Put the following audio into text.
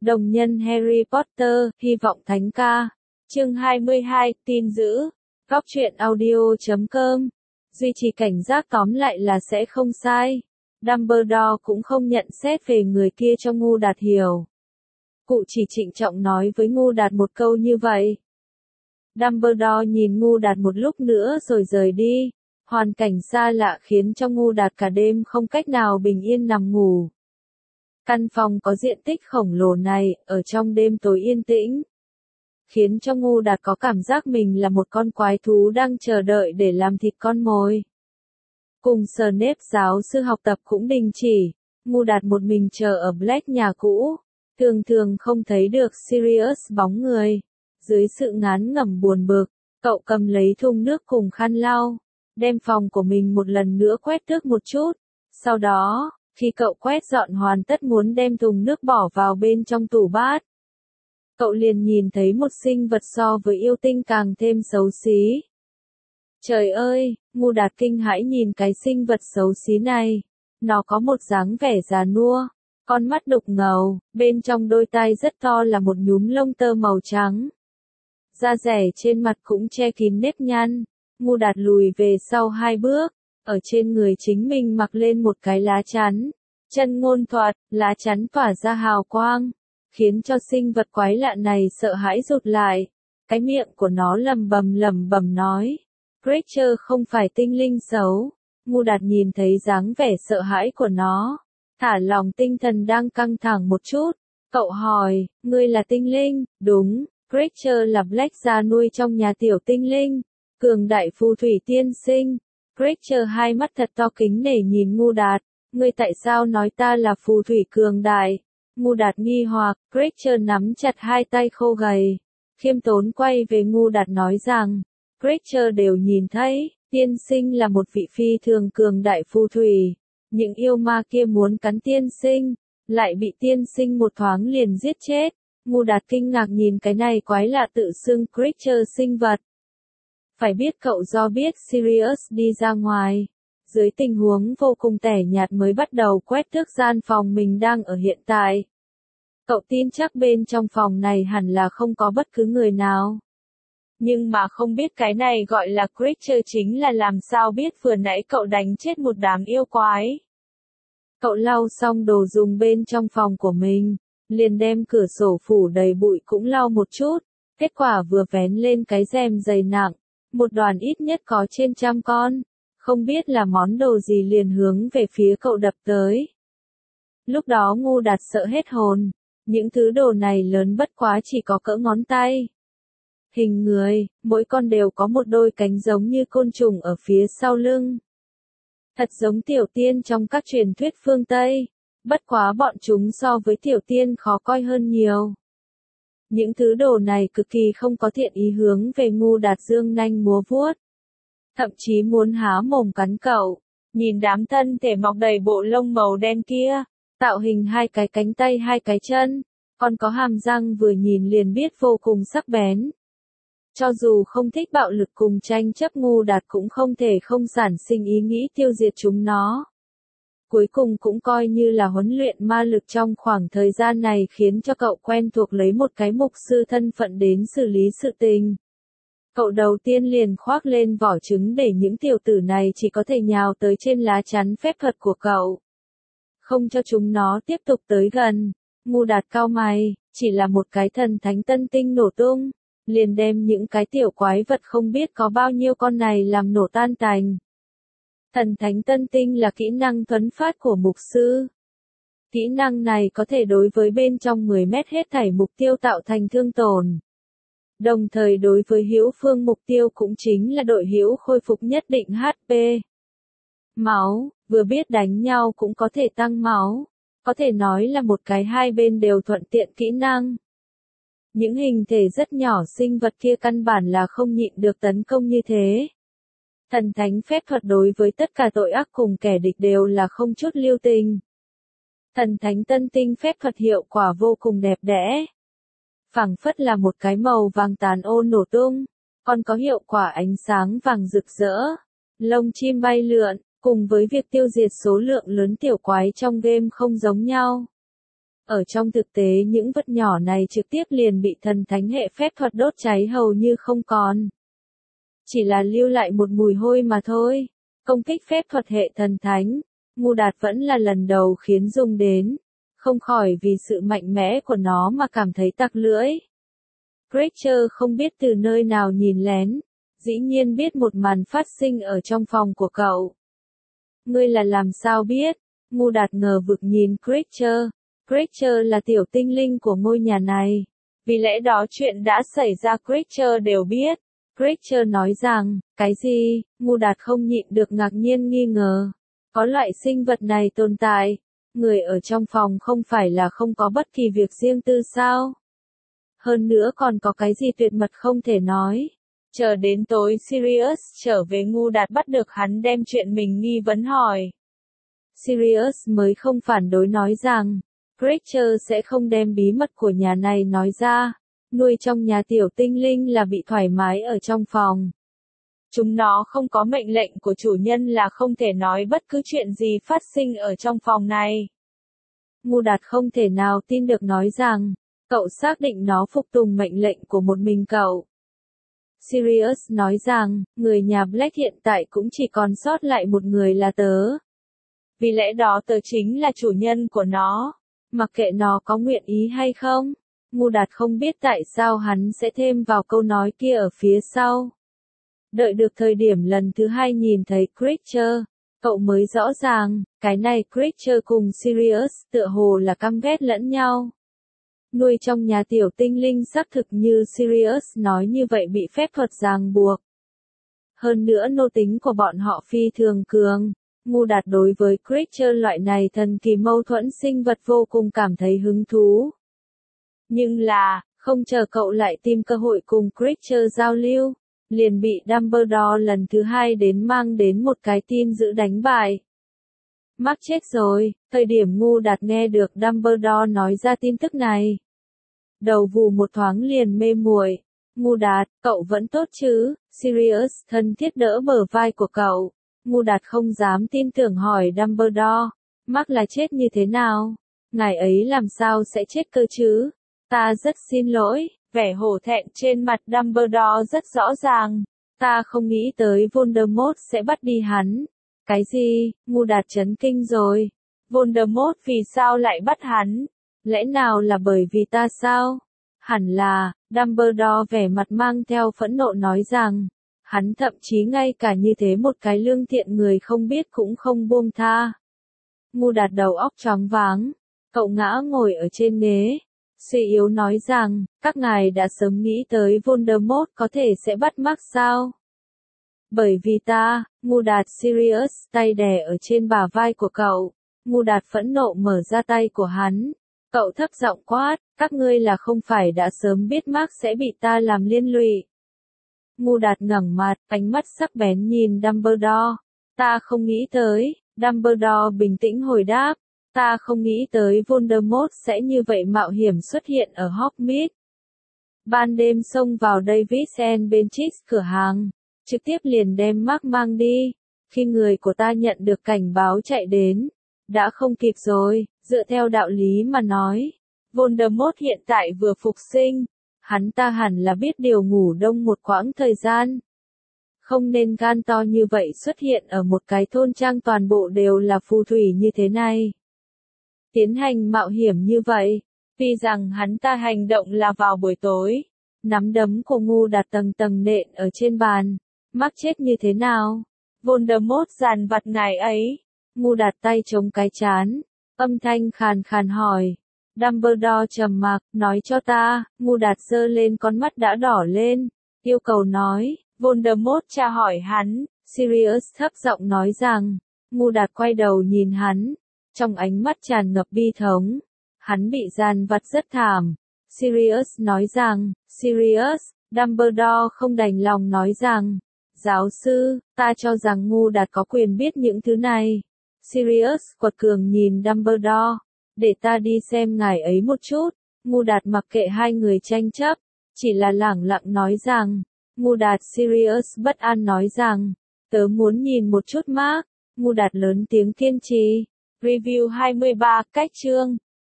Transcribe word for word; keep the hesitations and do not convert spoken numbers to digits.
Đồng nhân Harry Potter, hy vọng thánh ca. Chương hai mươi hai, tin dữ. Góc truyện audio chấm com. Duy trì cảnh giác tóm lại là sẽ không sai. Dumbledore cũng không nhận xét về người kia cho Ngu Đạt hiểu. Cụ chỉ trịnh trọng nói với Ngu Đạt một câu như vậy. Dumbledore nhìn Ngu Đạt một lúc nữa rồi rời đi. Hoàn cảnh xa lạ khiến cho Ngu Đạt cả đêm không cách nào bình yên nằm ngủ. Căn phòng có diện tích khổng lồ này, ở trong đêm tối yên tĩnh, khiến cho Ngu Đạt có cảm giác mình là một con quái thú đang chờ đợi để làm thịt con mồi. Cùng Snape giáo sư học tập cũng đình chỉ, Ngu Đạt một mình chờ ở Black nhà cũ, thường thường không thấy được Sirius bóng người. Dưới sự ngán ngẩm buồn bực, cậu cầm lấy thùng nước cùng khăn lau, đem phòng của mình một lần nữa quét tước một chút. Sau đó, khi cậu quét dọn hoàn tất muốn đem thùng nước bỏ vào bên trong tủ bát, cậu liền nhìn thấy một sinh vật so với yêu tinh càng thêm xấu xí. Trời ơi, Ngu Đạt kinh hãi nhìn cái sinh vật xấu xí này. Nó có một dáng vẻ già nua, con mắt đục ngầu, bên trong đôi tai rất to là một nhúm lông tơ màu trắng. Da dẻ trên mặt cũng che kín nếp nhăn. Ngu Đạt lùi về sau hai bước, ở trên người chính mình mặc lên một cái lá chắn. Chân ngôn thuật, lá chắn tỏa ra hào quang, khiến cho sinh vật quái lạ này sợ hãi rụt lại. Cái miệng của nó lầm bầm lầm bầm nói, Creature không phải tinh linh xấu. Ngu Đạt nhìn thấy dáng vẻ sợ hãi của nó, thả lòng tinh thần đang căng thẳng một chút. Cậu hỏi, ngươi là tinh linh? Đúng, Creature là Black gia nuôi trong nhà tiểu tinh linh, cường đại phù thủy tiên sinh. Creature hai mắt thật to kính nể nhìn Ngu Đạt, ngươi tại sao nói ta là phù thủy cường đại? Ngu Đạt nghi hoặc, Creature nắm chặt hai tay khô gầy, khiêm tốn quay về Ngu Đạt nói rằng, Creature đều nhìn thấy, tiên sinh là một vị phi thường cường đại phù thủy. Những yêu ma kia muốn cắn tiên sinh, lại bị tiên sinh một thoáng liền giết chết. Ngu Đạt kinh ngạc nhìn cái này quái lạ tự xưng Creature sinh vật. Phải biết cậu do biết Sirius đi ra ngoài, dưới tình huống vô cùng tẻ nhạt mới bắt đầu quét tước gian phòng mình đang ở hiện tại. Cậu tin chắc bên trong phòng này hẳn là không có bất cứ người nào. Nhưng mà không biết cái này gọi là Creature chính là làm sao biết vừa nãy cậu đánh chết một đám yêu quái. Cậu lau xong đồ dùng bên trong phòng của mình, liền đem cửa sổ phủ đầy bụi cũng lau một chút. Kết quả vừa vén lên cái rèm dày nặng, một đoàn ít nhất có trên trăm con, không biết là món đồ gì liền hướng về phía cậu đập tới. Lúc đó Ngu Đạt sợ hết hồn, những thứ đồ này lớn bất quá chỉ có cỡ ngón tay. Hình người, mỗi con đều có một đôi cánh giống như côn trùng ở phía sau lưng. Thật giống tiểu tiên trong các truyền thuyết phương Tây, bất quá bọn chúng so với tiểu tiên khó coi hơn nhiều. Những thứ đồ này cực kỳ không có thiện ý hướng về Ngu Đạt dương nanh múa vuốt. Thậm chí muốn há mồm cắn cậu. Nhìn đám thân thể mọc đầy bộ lông màu đen kia, tạo hình hai cái cánh tay hai cái chân, còn có hàm răng vừa nhìn liền biết vô cùng sắc bén. Cho dù không thích bạo lực cùng tranh chấp, Ngu Đạt cũng không thể không sản sinh ý nghĩ tiêu diệt chúng nó. Cuối cùng cũng coi như là huấn luyện ma lực trong khoảng thời gian này khiến cho cậu quen thuộc lấy một cái mục sư thân phận đến xử lý sự tình. Cậu đầu tiên liền khoác lên vỏ trứng để những tiểu tử này chỉ có thể nhào tới trên lá chắn phép thuật của cậu. Không cho chúng nó tiếp tục tới gần. Ngu Đạt cau mày, chỉ là một cái thần thánh tân tinh nổ tung, liền đem những cái tiểu quái vật không biết có bao nhiêu con này làm nổ tan tành. Thần thánh tân tinh là kỹ năng thuấn phát của mục sư. Kỹ năng này có thể đối với bên trong mười mét hết thảy mục tiêu tạo thành thương tổn. Đồng thời đối với hữu phương mục tiêu cũng chính là đội hữu khôi phục nhất định hát pê. Máu, vừa biết đánh nhau cũng có thể tăng máu. Có thể nói là một cái hai bên đều thuận tiện kỹ năng. Những hình thể rất nhỏ sinh vật kia căn bản là không nhịn được tấn công như thế. Thần thánh phép thuật đối với tất cả tội ác cùng kẻ địch đều là không chút lưu tình. Thần thánh tân tinh phép thuật hiệu quả vô cùng đẹp đẽ. Phảng phất là một cái màu vàng tàn ô nổ tung, còn có hiệu quả ánh sáng vàng rực rỡ, lông chim bay lượn, cùng với việc tiêu diệt số lượng lớn tiểu quái trong game không giống nhau. Ở trong thực tế những vật nhỏ này trực tiếp liền bị thần thánh hệ phép thuật đốt cháy hầu như không còn. Chỉ là lưu lại một mùi hôi mà thôi. Công kích phép thuật hệ thần thánh, Ngu Đạt vẫn là lần đầu khiến dùng đến, không khỏi vì sự mạnh mẽ của nó mà cảm thấy tặc lưỡi. Creature không biết từ nơi nào nhìn lén, dĩ nhiên biết một màn phát sinh ở trong phòng của cậu. Ngươi là làm sao biết? Ngu Đạt ngờ vực nhìn Creature. Creature là tiểu tinh linh của ngôi nhà này. Vì lẽ đó chuyện đã xảy ra Creature đều biết. Creature nói rằng, cái gì? Ngu Đạt không nhịn được ngạc nhiên nghi ngờ. Có loại sinh vật này tồn tại. Người ở trong phòng không phải là không có bất kỳ việc riêng tư sao? Hơn nữa còn có cái gì tuyệt mật không thể nói. Chờ đến tối Sirius trở về, Ngu Đạt bắt được hắn đem chuyện mình nghi vấn hỏi. Sirius mới không phản đối, nói rằng, Creature sẽ không đem bí mật của nhà này nói ra. Nuôi trong nhà tiểu tinh linh là bị thoải mái ở trong phòng. Chúng nó không có mệnh lệnh của chủ nhân là không thể nói bất cứ chuyện gì phát sinh ở trong phòng này. Ngu Đạt không thể nào tin được, nói rằng, cậu xác định nó phục tùng mệnh lệnh của một mình cậu. Sirius nói rằng, người nhà Black hiện tại cũng chỉ còn sót lại một người là tớ. Vì lẽ đó tớ chính là chủ nhân của nó. Mặc kệ nó có nguyện ý hay không. Ngu Đạt không biết tại sao hắn sẽ thêm vào câu nói kia ở phía sau. Đợi được thời điểm lần thứ hai nhìn thấy Creature, cậu mới rõ ràng, cái này Creature cùng Sirius tựa hồ là căm ghét lẫn nhau. Nuôi trong nhà tiểu tinh linh xác thực như Sirius nói như vậy bị phép thuật ràng buộc. Hơn nữa nô tính của bọn họ phi thường cường. Ngu Đạt đối với Creature loại này thần kỳ mâu thuẫn sinh vật vô cùng cảm thấy hứng thú. Nhưng là, không chờ cậu lại tìm cơ hội cùng Creature giao lưu, liền bị Dumbledore lần thứ hai đến mang đến một cái tin dữ đánh bại. Mắc chết rồi, thời điểm Ngu Đạt nghe được Dumbledore nói ra tin tức này. Đầu vù một thoáng liền mê muội. Ngu Đạt, cậu vẫn tốt chứ? Sirius thân thiết đỡ bờ vai của cậu. Ngu Đạt không dám tin tưởng hỏi Dumbledore, mắc là chết như thế nào? Ngài ấy làm sao sẽ chết cơ chứ? Ta rất xin lỗi, vẻ hổ thẹn trên mặt Dumbledore rất rõ ràng. Ta không nghĩ tới Voldemort sẽ bắt đi hắn. Cái gì? Ngu Đạt chấn kinh rồi. Voldemort vì sao lại bắt hắn? Lẽ nào là bởi vì ta sao? Hẳn là, Dumbledore vẻ mặt mang theo phẫn nộ nói rằng, hắn thậm chí ngay cả như thế một cái lương thiện người không biết cũng không buông tha. Ngu Đạt đầu óc choáng váng, cậu ngã ngồi ở trên ghế, suy yếu nói rằng, các ngài đã sớm nghĩ tới Voldemort có thể sẽ bắt Max sao? Bởi vì ta, Ngu Đạt. Sirius tay đè ở trên bả vai của cậu. Ngu Đạt phẫn nộ mở ra tay của hắn. Cậu thấp giọng quát, các ngươi là không phải đã sớm biết Max sẽ bị ta làm liên lụy. Ngu Đạt ngẩng mặt, ánh mắt sắc bén nhìn Dumbledore. Ta không nghĩ tới. Dumbledore bình tĩnh hồi đáp. Ta không nghĩ tới Voldemort sẽ như vậy mạo hiểm xuất hiện ở Hogsmeade. Ban đêm xông vào Davis and Benchies cửa hàng, trực tiếp liền đem Max mang đi. Khi người của ta nhận được cảnh báo chạy đến, đã không kịp rồi. Dựa theo đạo lý mà nói, Voldemort hiện tại vừa phục sinh, hắn ta hẳn là biết điều ngủ đông một quãng thời gian. Không nên gan to như vậy xuất hiện ở một cái thôn trang toàn bộ đều là phù thủy như thế này. Tiến hành mạo hiểm như vậy, vì rằng hắn ta hành động là vào buổi tối. Nắm đấm của Ngu Đạt tầng tầng nện ở trên bàn. Mắc chết như thế nào? Voldemort dàn vặt ngài ấy. Ngu Đạt tay chống cái trán. Âm thanh khàn khàn hỏi. Dumbledore trầm mặc, nói cho ta. Ngu Đạt giơ lên con mắt đã đỏ lên. Yêu cầu nói. Voldemort tra hỏi hắn. Sirius thấp giọng nói rằng. Ngu Đạt quay đầu nhìn hắn. Trong ánh mắt tràn ngập bi thống. Hắn bị dàn vặt rất thảm. Sirius nói rằng. Sirius, Dumbledore không đành lòng nói rằng. Giáo sư, ta cho rằng Ngu Đạt có quyền biết những thứ này. Sirius quật cường nhìn Dumbledore. Để ta đi xem ngài ấy một chút. Ngu Đạt mặc kệ hai người tranh chấp. Chỉ là lẳng lặng nói rằng. Ngu Đạt. Sirius bất an nói rằng. Tớ muốn nhìn một chút Max. Ngu Đạt lớn tiếng kiên trì. Review hai mươi ba, cách chương.